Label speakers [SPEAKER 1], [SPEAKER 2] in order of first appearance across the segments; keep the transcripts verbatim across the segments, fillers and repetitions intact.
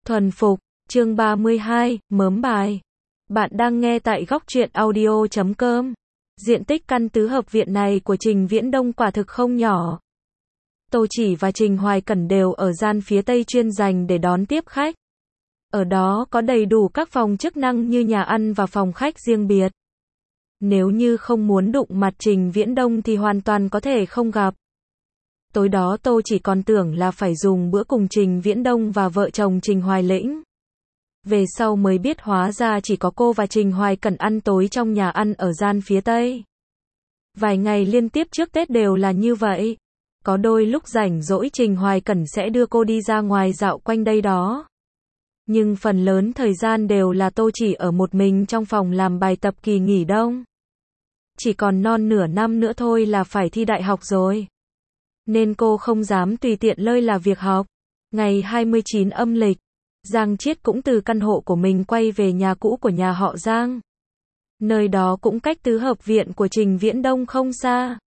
[SPEAKER 1] Thuần phục, chương ba mươi hai, mớm bài. Bạn đang nghe tại góc truyện audio chấm com. Diện tích căn tứ hợp viện này của Trình Viễn Đông quả thực không nhỏ. Tô Chỉ và Trình Hoài Cẩn đều ở gian phía tây chuyên dành để đón tiếp khách. Ở đó có đầy đủ các phòng chức năng như nhà ăn và phòng khách riêng biệt. Nếu như không muốn đụng mặt Trình Viễn Đông thì hoàn toàn có thể không gặp. Tối đó Tô Chỉ còn tưởng là phải dùng bữa cùng Trình Viễn Đông và vợ chồng Trình Hoài Lĩnh. Về sau mới biết hóa ra chỉ có cô và Trình Hoài Cẩn ăn tối trong nhà ăn ở gian phía tây. Vài ngày liên tiếp trước Tết đều là như vậy. Có đôi lúc rảnh rỗi Trình Hoài Cẩn sẽ đưa cô đi ra ngoài dạo quanh đây đó. Nhưng phần lớn thời gian đều là Tô Chỉ ở một mình trong phòng làm bài tập kỳ nghỉ đông. Chỉ còn non nửa năm nữa thôi là phải thi đại học rồi. Nên cô không dám tùy tiện lơi là việc học. Ngày hai mươi chín âm lịch, Giang Chiết cũng từ căn hộ của mình quay về nhà cũ của nhà họ Giang. Nơi đó cũng cách tứ hợp viện của Trình Viễn Đông không xa.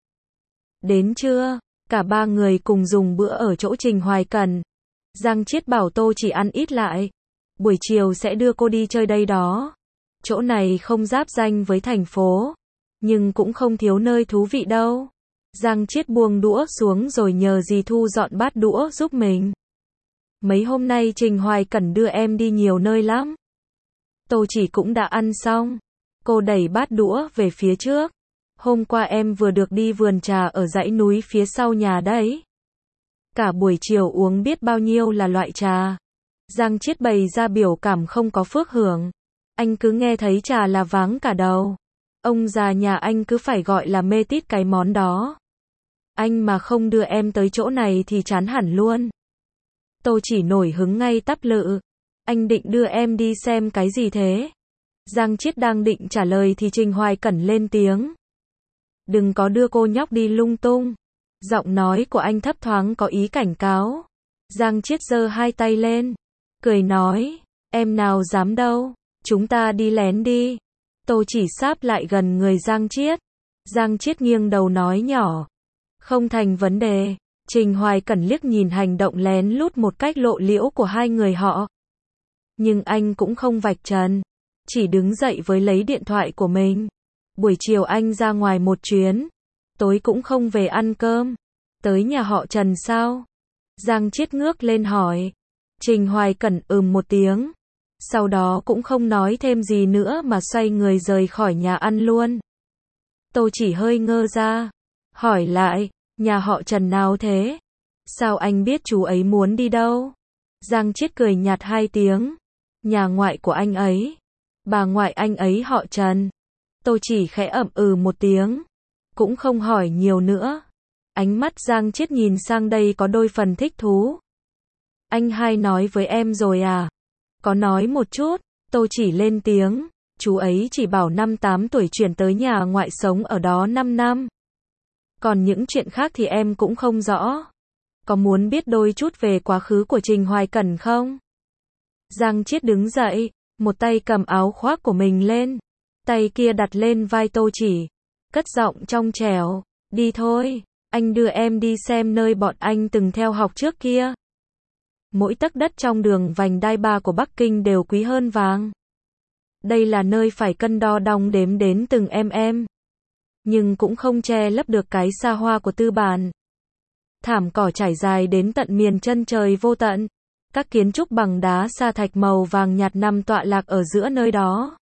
[SPEAKER 1] Đến trưa, cả ba người cùng dùng bữa ở chỗ Trình Hoài Cẩn. Giang Chiết bảo Tô Chỉ ăn ít lại. Buổi chiều sẽ đưa cô đi chơi đây đó. Chỗ này không giáp ranh với thành phố, nhưng cũng không thiếu nơi thú vị đâu. Giang Chiết buông đũa xuống rồi nhờ dì Thu dọn bát đũa giúp mình. Mấy hôm nay Trình Hoài Cẩn đưa em đi nhiều nơi lắm. Tô Chỉ cũng đã ăn xong. Cô đẩy bát đũa về phía trước. Hôm qua em vừa được đi vườn trà ở dãy núi phía sau nhà đấy. Cả buổi chiều uống biết bao nhiêu là loại trà. Giang Chiết bày ra biểu cảm không có phước hưởng. Anh cứ nghe thấy trà là váng cả đầu. Ông già nhà anh cứ phải gọi là mê tít cái món đó. Anh mà không đưa em tới chỗ này thì chán hẳn luôn. Tô Chỉ nổi hứng ngay tắp lự. Anh định đưa em đi xem cái gì thế? Giang Chiết đang định trả lời thì Trình Hoài Cẩn lên tiếng. Đừng có đưa cô nhóc đi lung tung. Giọng nói của anh thấp thoáng có ý cảnh cáo. Giang Chiết giơ hai tay lên, cười nói, em nào dám đâu, chúng ta đi lén đi. Tô Chỉ sáp lại gần người Giang Chiết. Giang Chiết nghiêng đầu nói nhỏ, không thành vấn đề. Trình Hoài Cẩn liếc nhìn hành động lén lút một cách lộ liễu của hai người họ. Nhưng anh cũng không vạch trần, chỉ đứng dậy với lấy điện thoại của mình. Buổi chiều anh ra ngoài một chuyến, tối cũng không về ăn cơm. Tới nhà họ Trần sao? Giang Chiết ngước lên hỏi. Trình Hoài Cẩn ừm một tiếng. Sau đó cũng không nói thêm gì nữa mà xoay người rời khỏi nhà ăn luôn. Tô Chỉ hơi ngơ ra, hỏi lại, nhà họ Trần nào thế? Sao anh biết chú ấy muốn đi đâu? Giang Chiết cười nhạt hai tiếng. Nhà ngoại của anh ấy. Bà ngoại anh ấy họ Trần. Tô Chỉ khẽ ậm ừ một tiếng. Cũng không hỏi nhiều nữa. Ánh mắt Giang Chiết nhìn sang đây có đôi phần thích thú. Anh hai nói với em rồi à? Có nói một chút. Tô Chỉ lên tiếng. Chú ấy chỉ bảo năm tám tuổi chuyển tới nhà ngoại sống ở đó năm năm. Còn những chuyện khác thì em cũng không rõ. Có muốn biết đôi chút về quá khứ của Trình Hoài Cẩn không? Giang Chiết đứng dậy, một tay cầm áo khoác của mình lên, tay kia đặt lên vai Tô Chỉ, cất giọng trong trẻo, đi thôi, anh đưa em đi xem nơi bọn anh từng theo học trước kia. Mỗi tấc đất trong đường vành đai ba của Bắc Kinh đều quý hơn vàng. Đây là nơi phải cân đo đong đếm đến từng em em. Nhưng cũng không che lấp được cái xa hoa của tư bản. Thảm cỏ trải dài đến tận miền chân trời vô tận. Các kiến trúc bằng đá sa thạch màu vàng nhạt nằm tọa lạc ở giữa nơi đó.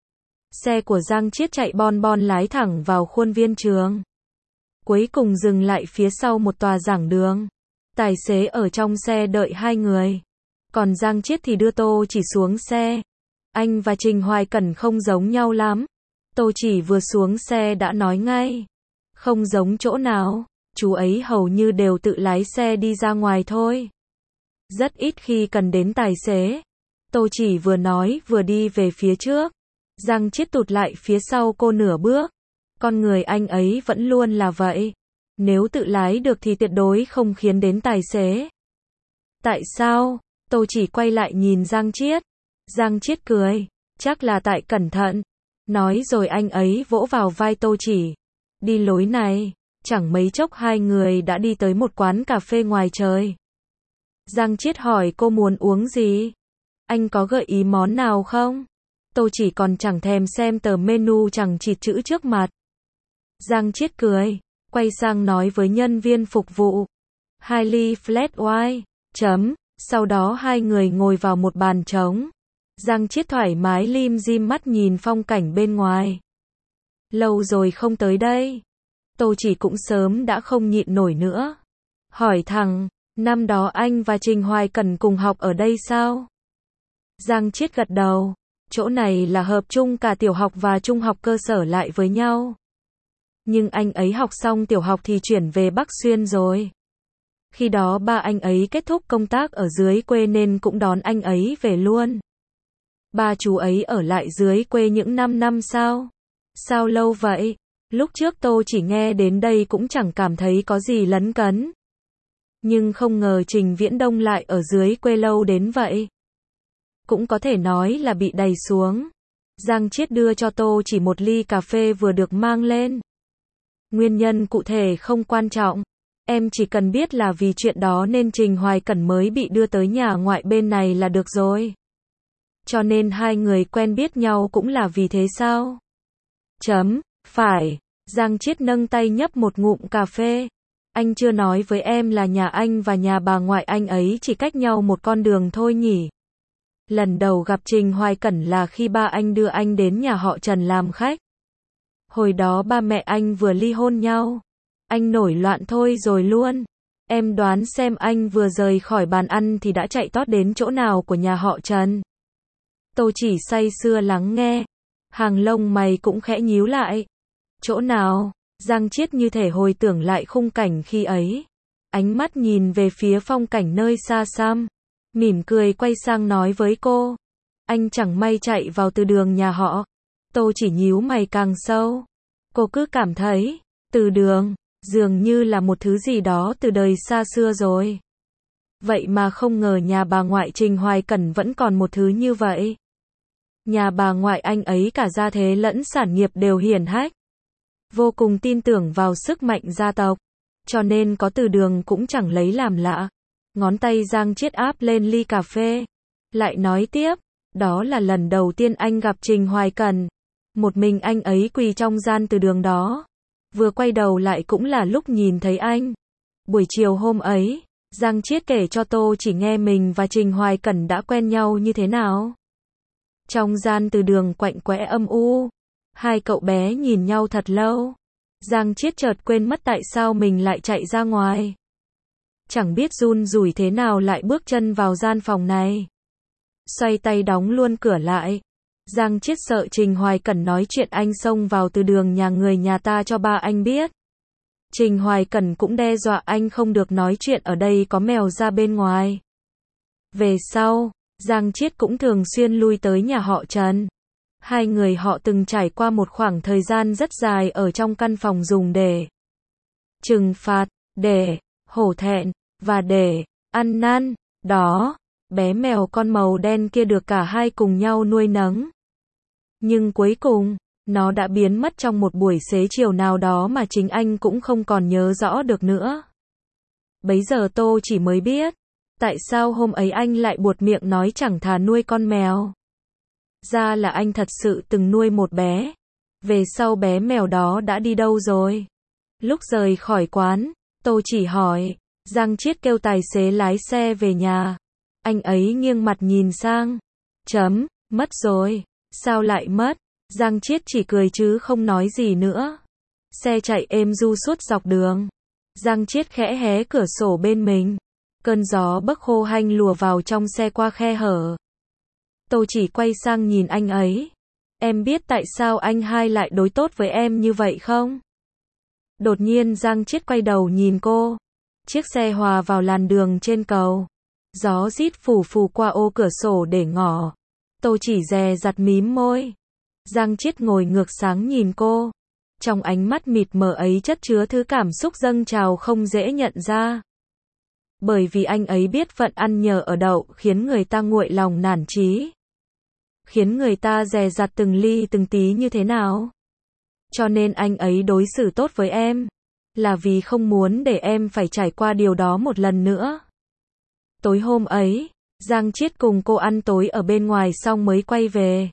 [SPEAKER 1] Xe của Giang Chiết chạy bon bon lái thẳng vào khuôn viên trường. Cuối cùng dừng lại phía sau một tòa giảng đường. Tài xế ở trong xe đợi hai người. Còn Giang Chiết thì đưa Tô Chỉ xuống xe. Anh và Trình Hoài Cẩn không giống nhau lắm. Tô Chỉ vừa xuống xe đã nói ngay. Không giống chỗ nào, chú ấy hầu như đều tự lái xe đi ra ngoài thôi. Rất ít khi cần đến tài xế. Tô Chỉ vừa nói vừa đi về phía trước. Giang Chiết tụt lại phía sau cô nửa bước. Con người anh ấy vẫn luôn là vậy. Nếu tự lái được thì tuyệt đối không khiến đến tài xế. Tại sao? Tô Chỉ quay lại nhìn Giang Chiết. Giang Chiết cười. Chắc là tại cẩn thận. Nói rồi anh ấy vỗ vào vai Tô Chỉ. Đi lối này. Chẳng mấy chốc hai người đã đi tới một quán cà phê ngoài trời. Giang Chiết hỏi cô muốn uống gì? Anh có gợi ý món nào không? Tôi chỉ còn chẳng thèm xem tờ menu chẳng chịt chữ trước mặt. Giang Chiết cười, quay sang nói với nhân viên phục vụ. Hai ly flat white, chấm. Sau đó hai người ngồi vào một bàn trống. Giang Chiết thoải mái lim dim mắt nhìn phong cảnh bên ngoài. Lâu rồi không tới đây. Tô Chỉ cũng sớm đã không nhịn nổi nữa. Hỏi thẳng, năm đó anh và Trình Hoài Cẩn cùng học ở đây sao? Giang Chiết gật đầu. Chỗ này là hợp chung cả tiểu học và trung học cơ sở lại với nhau. Nhưng anh ấy học xong tiểu học thì chuyển về Bắc Xuyên rồi. Khi đó ba anh ấy kết thúc công tác ở dưới quê nên cũng đón anh ấy về luôn. Ba chú ấy ở lại dưới quê những năm năm sao? Sao lâu vậy? Lúc trước Tô Chỉ nghe đến đây cũng chẳng cảm thấy có gì lấn cấn. Nhưng không ngờ Trình Viễn Đông lại ở dưới quê lâu đến vậy. Cũng có thể nói là bị đày xuống. Giang Chiết đưa cho Tô Chỉ một ly cà phê vừa được mang lên. Nguyên nhân cụ thể không quan trọng. Em chỉ cần biết là vì chuyện đó nên Trình Hoài Cẩn mới bị đưa tới nhà ngoại bên này là được rồi. Cho nên hai người quen biết nhau cũng là vì thế sao? Chấm, phải. Giang Chiết nâng tay nhấp một ngụm cà phê. Anh chưa nói với em là nhà anh và nhà bà ngoại anh ấy chỉ cách nhau một con đường thôi nhỉ? Lần đầu gặp Trình Hoài Cẩn là khi ba anh đưa anh đến nhà họ Trần làm khách. Hồi đó ba mẹ anh vừa ly hôn nhau. Anh nổi loạn thôi rồi luôn. Em đoán xem anh vừa rời khỏi bàn ăn thì đã chạy tót đến chỗ nào của nhà họ Trần. Tô Chỉ say sưa lắng nghe. Hàng lông mày cũng khẽ nhíu lại. Chỗ nào? Giang Chiết như thể hồi tưởng lại khung cảnh khi ấy. Ánh mắt nhìn về phía phong cảnh nơi xa xăm. Mỉm cười quay sang nói với cô. Anh chẳng may chạy vào từ đường nhà họ. Tô Chỉ nhíu mày càng sâu. Cô cứ cảm thấy, từ đường, dường như là một thứ gì đó từ đời xa xưa rồi. Vậy mà không ngờ nhà bà ngoại Trình Hoài Cẩn vẫn còn một thứ như vậy. Nhà bà ngoại anh ấy cả gia thế lẫn sản nghiệp đều hiển hách. Vô cùng tin tưởng vào sức mạnh gia tộc. Cho nên có từ đường cũng chẳng lấy làm lạ. Ngón tay Giang Chiết áp lên ly cà phê. Lại nói tiếp, đó là lần đầu tiên anh gặp Trình Hoài Cẩn. Một mình anh ấy quỳ trong gian từ đường đó. Vừa quay đầu lại cũng là lúc nhìn thấy anh. Buổi chiều hôm ấy, Giang Chiết kể cho Tô Chỉ nghe mình và Trình Hoài Cẩn đã quen nhau như thế nào. Trong gian từ đường quạnh quẽ âm u, hai cậu bé nhìn nhau thật lâu. Giang Chiết chợt quên mất tại sao mình lại chạy ra ngoài. Chẳng biết run rủi thế nào lại bước chân vào gian phòng này. Xoay tay đóng luôn cửa lại. Giang Chiết sợ Trình Hoài Cẩn nói chuyện anh xông vào từ đường nhà người nhà ta cho ba anh biết. Trình Hoài Cẩn cũng đe dọa anh không được nói chuyện ở đây có mèo ra bên ngoài. Về sau, Giang Chiết cũng thường xuyên lui tới nhà họ Trần. Hai người họ từng trải qua một khoảng thời gian rất dài ở trong căn phòng dùng để trừng phạt, để hổ thẹn, và để ăn năn. Đó, bé mèo con màu đen kia được cả hai cùng nhau nuôi nấng. Nhưng cuối cùng, nó đã biến mất trong một buổi xế chiều nào đó mà chính anh cũng không còn nhớ rõ được nữa. Bấy giờ Tô Chỉ mới biết, tại sao hôm ấy anh lại buột miệng nói chẳng thà nuôi con mèo. Ra là anh thật sự từng nuôi một bé. Về sau bé mèo đó đã đi đâu rồi? Lúc rời khỏi quán, Tô Chỉ hỏi, Giang Chiết kêu tài xế lái xe về nhà. Anh ấy nghiêng mặt nhìn sang. Chấm, mất rồi. Sao lại mất? Giang Chiết chỉ cười chứ không nói gì nữa. Xe chạy êm du suốt dọc đường. Giang Chiết khẽ hé cửa sổ bên mình. Cơn gió bấc khô hanh lùa vào trong xe qua khe hở. Tô Chỉ quay sang nhìn anh ấy. Em biết tại sao anh hai lại đối tốt với em như vậy không? Đột nhiên Giang Chiết quay đầu nhìn cô. Chiếc xe hòa vào làn đường trên cầu. Gió rít phù phù qua ô cửa sổ để ngỏ. Tô Chỉ dè dặt mím môi. Giang Chiết ngồi ngược sáng nhìn cô. Trong ánh mắt mịt mờ ấy chất chứa thứ cảm xúc dâng trào không dễ nhận ra. Bởi vì anh ấy biết phận ăn nhờ ở đậu khiến người ta nguội lòng nản chí. Khiến người ta dè dặt từng ly từng tí như thế nào. Cho nên anh ấy đối xử tốt với em. Là vì không muốn để em phải trải qua điều đó một lần nữa. Tối hôm ấy, Giang Chiết cùng cô ăn tối ở bên ngoài xong mới quay về.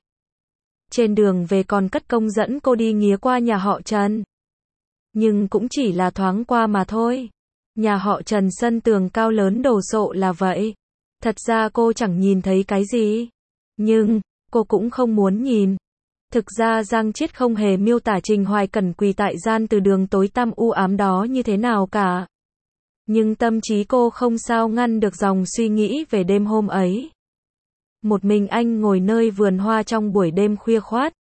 [SPEAKER 1] Trên đường về còn cất công dẫn cô đi nghía qua nhà họ Trần. Nhưng cũng chỉ là thoáng qua mà thôi. Nhà họ Trần sân tường cao lớn đồ sộ là vậy. Thật ra cô chẳng nhìn thấy cái gì. Nhưng, cô cũng không muốn nhìn. Thực ra Giang Chiết không hề miêu tả Trình Hoài Cẩn quỳ tại gian từ đường tối tăm u ám đó như thế nào cả. Nhưng tâm trí cô không sao ngăn được dòng suy nghĩ về đêm hôm ấy. Một mình anh ngồi nơi vườn hoa trong buổi đêm khuya khoát.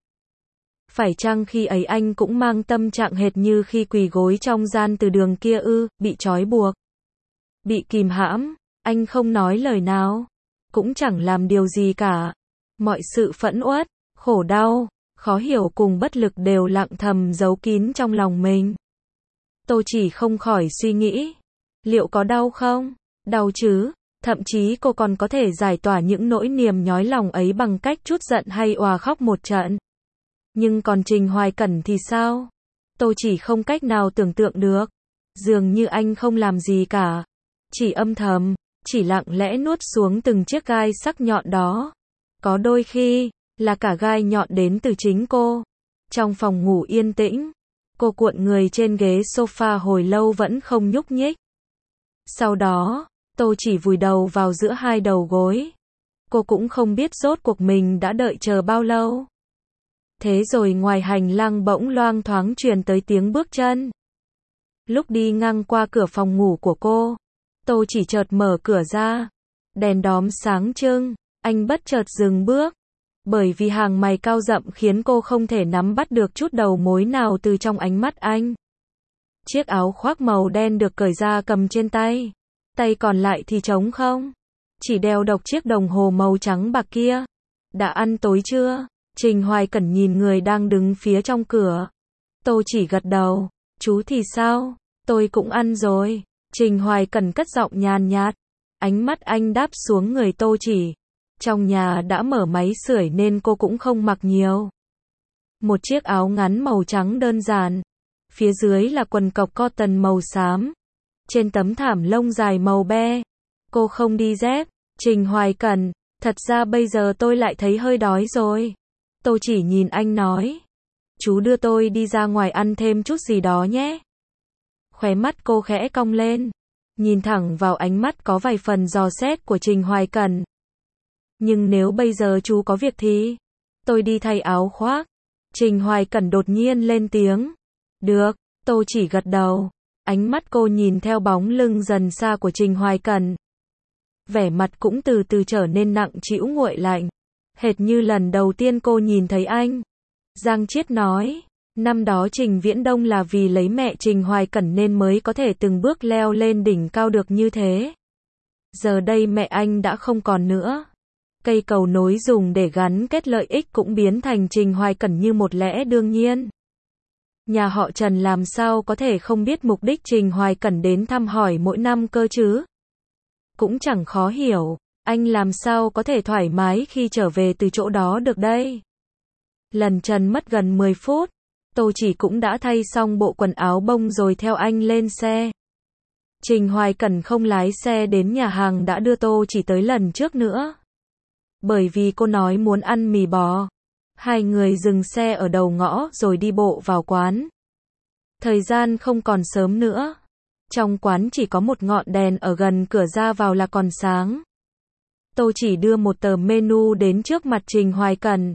[SPEAKER 1] Phải chăng khi ấy anh cũng mang tâm trạng hệt như khi quỳ gối trong gian từ đường kia ư, bị trói buộc, bị kìm hãm, anh không nói lời nào, cũng chẳng làm điều gì cả. Mọi sự phẫn uất, khổ đau, khó hiểu cùng bất lực đều lặng thầm giấu kín trong lòng mình. Tô Chỉ không khỏi suy nghĩ, liệu có đau không? Đau chứ, thậm chí cô còn có thể giải tỏa những nỗi niềm nhói lòng ấy bằng cách trút giận hay òa khóc một trận. Nhưng còn Trình Hoài Cẩn thì sao? Tô Chỉ không cách nào tưởng tượng được. Dường như anh không làm gì cả. Chỉ âm thầm, chỉ lặng lẽ nuốt xuống từng chiếc gai sắc nhọn đó. Có đôi khi, là cả gai nhọn đến từ chính cô. Trong phòng ngủ yên tĩnh, cô cuộn người trên ghế sofa hồi lâu vẫn không nhúc nhích. Sau đó, Tô Chỉ vùi đầu vào giữa hai đầu gối. Cô cũng không biết rốt cuộc mình đã đợi chờ bao lâu. Thế rồi ngoài hành lang bỗng loang thoáng truyền tới tiếng bước chân. Lúc đi ngang qua cửa phòng ngủ của cô, Tô Chỉ chợt mở cửa ra. Đèn đóm sáng trưng, anh bất chợt dừng bước. Bởi vì hàng mày cao rậm khiến cô không thể nắm bắt được chút đầu mối nào từ trong ánh mắt anh. Chiếc áo khoác màu đen được cởi ra cầm trên tay. Tay còn lại thì trống không. Chỉ đeo độc chiếc đồng hồ màu trắng bạc kia. Đã ăn tối chưa? Trình Hoài Cẩn nhìn người đang đứng phía trong cửa. Tô Chỉ gật đầu. Chú thì sao? Tôi cũng ăn rồi. Trình Hoài Cẩn cất giọng nhàn nhạt. Ánh mắt anh đáp xuống người Tô Chỉ. Trong nhà đã mở máy sưởi nên cô cũng không mặc nhiều. Một chiếc áo ngắn màu trắng đơn giản. Phía dưới là quần cộc cotton màu xám. Trên tấm thảm lông dài màu be. Cô không đi dép. Trình Hoài Cẩn, thật ra bây giờ tôi lại thấy hơi đói rồi. Tô Chỉ nhìn anh nói. Chú đưa tôi đi ra ngoài ăn thêm chút gì đó nhé. Khóe mắt cô khẽ cong lên. Nhìn thẳng vào ánh mắt có vài phần dò xét của Trình Hoài Cẩn. Nhưng nếu bây giờ chú có việc thì tôi đi thay áo khoác. Trình Hoài Cẩn đột nhiên lên tiếng. Được, Tô Chỉ gật đầu. Ánh mắt cô nhìn theo bóng lưng dần xa của Trình Hoài Cẩn. Vẻ mặt cũng từ từ trở nên nặng trĩu nguội lạnh. Hệt như lần đầu tiên cô nhìn thấy anh. Giang Chiết nói. Năm đó Trình Viễn Đông là vì lấy mẹ Trình Hoài Cẩn nên mới có thể từng bước leo lên đỉnh cao được như thế. Giờ đây mẹ anh đã không còn nữa. Cây cầu nối dùng để gắn kết lợi ích cũng biến thành Trình Hoài Cẩn như một lẽ đương nhiên. Nhà họ Trần làm sao có thể không biết mục đích Trình Hoài Cẩn đến thăm hỏi mỗi năm cơ chứ? Cũng chẳng khó hiểu, anh làm sao có thể thoải mái khi trở về từ chỗ đó được đây? Lần trần mất gần mười phút, Tô Chỉ cũng đã thay xong bộ quần áo bông rồi theo anh lên xe. Trình Hoài Cẩn không lái xe đến nhà hàng đã đưa Tô Chỉ tới lần trước nữa. Bởi vì cô nói muốn ăn mì bò. Hai người dừng xe ở đầu ngõ rồi đi bộ vào quán. Thời gian không còn sớm nữa. Trong quán chỉ có một ngọn đèn ở gần cửa ra vào là còn sáng. Tô Chỉ đưa một tờ menu đến trước mặt Trình Hoài Cẩn.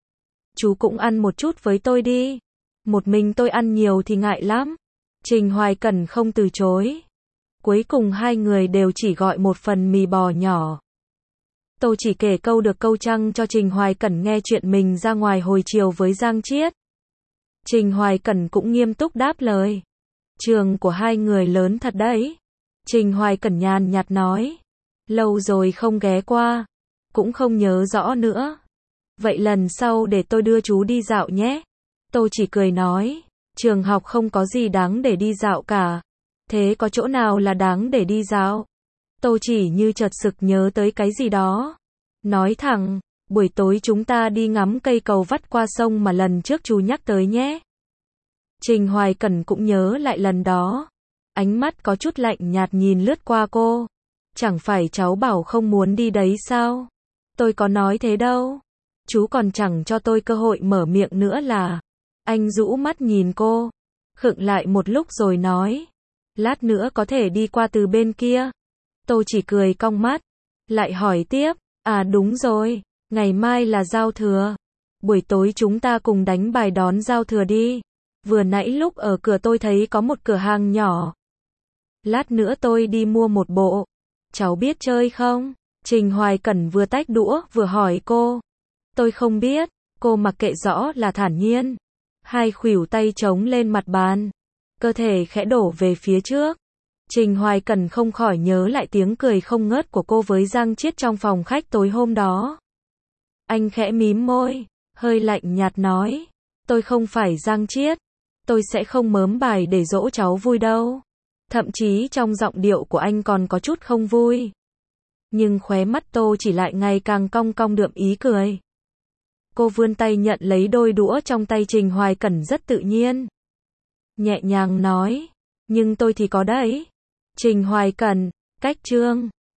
[SPEAKER 1] Chú cũng ăn một chút với tôi đi. Một mình tôi ăn nhiều thì ngại lắm. Trình Hoài Cẩn không từ chối. Cuối cùng hai người đều chỉ gọi một phần mì bò nhỏ. Tô Chỉ kể câu được câu trăng cho Trình Hoài Cẩn nghe chuyện mình ra ngoài hồi chiều với Giang Chiết. Trình Hoài Cẩn cũng nghiêm túc đáp lời. Trường của hai người lớn thật đấy. Trình Hoài Cẩn nhàn nhạt nói. Lâu rồi không ghé qua. Cũng không nhớ rõ nữa. Vậy lần sau để tôi đưa chú đi dạo nhé. Tô Chỉ cười nói. Trường học không có gì đáng để đi dạo cả. Thế có chỗ nào là đáng để đi dạo? Tô Chỉ như chợt sực nhớ tới cái gì đó. Nói thẳng, buổi tối chúng ta đi ngắm cây cầu vắt qua sông mà lần trước chú nhắc tới nhé. Trình Hoài Cẩn cũng nhớ lại lần đó. Ánh mắt có chút lạnh nhạt nhìn lướt qua cô. Chẳng phải cháu bảo không muốn đi đấy sao? Tôi có nói thế đâu. Chú còn chẳng cho tôi cơ hội mở miệng nữa là. Anh rũ mắt nhìn cô. Khựng lại một lúc rồi nói. Lát nữa có thể đi qua từ bên kia. Tôi chỉ cười cong mắt. Lại hỏi tiếp. À đúng rồi. Ngày mai là giao thừa. Buổi tối chúng ta cùng đánh bài đón giao thừa đi. Vừa nãy lúc ở cửa tôi thấy có một cửa hàng nhỏ. Lát nữa tôi đi mua một bộ. Cháu biết chơi không? Trình Hoài Cẩn vừa tách đũa vừa hỏi cô. Tôi không biết. Cô mặc kệ rõ là thản nhiên. Hai khuỷu tay chống lên mặt bàn. Cơ thể khẽ đổ về phía trước. Trình Hoài Cẩn không khỏi nhớ lại tiếng cười không ngớt của cô với Giang Chiết trong phòng khách tối hôm đó. Anh khẽ mím môi, hơi lạnh nhạt nói. Tôi không phải Giang Chiết. Tôi sẽ không mớm bài để dỗ cháu vui đâu. Thậm chí trong giọng điệu của anh còn có chút không vui. Nhưng khóe mắt Tô Chỉ lại ngày càng cong cong đượm ý cười. Cô vươn tay nhận lấy đôi đũa trong tay Trình Hoài Cẩn rất tự nhiên. Nhẹ nhàng nói. Nhưng tôi thì có đấy. Trình Hoài Cẩn, cách chương.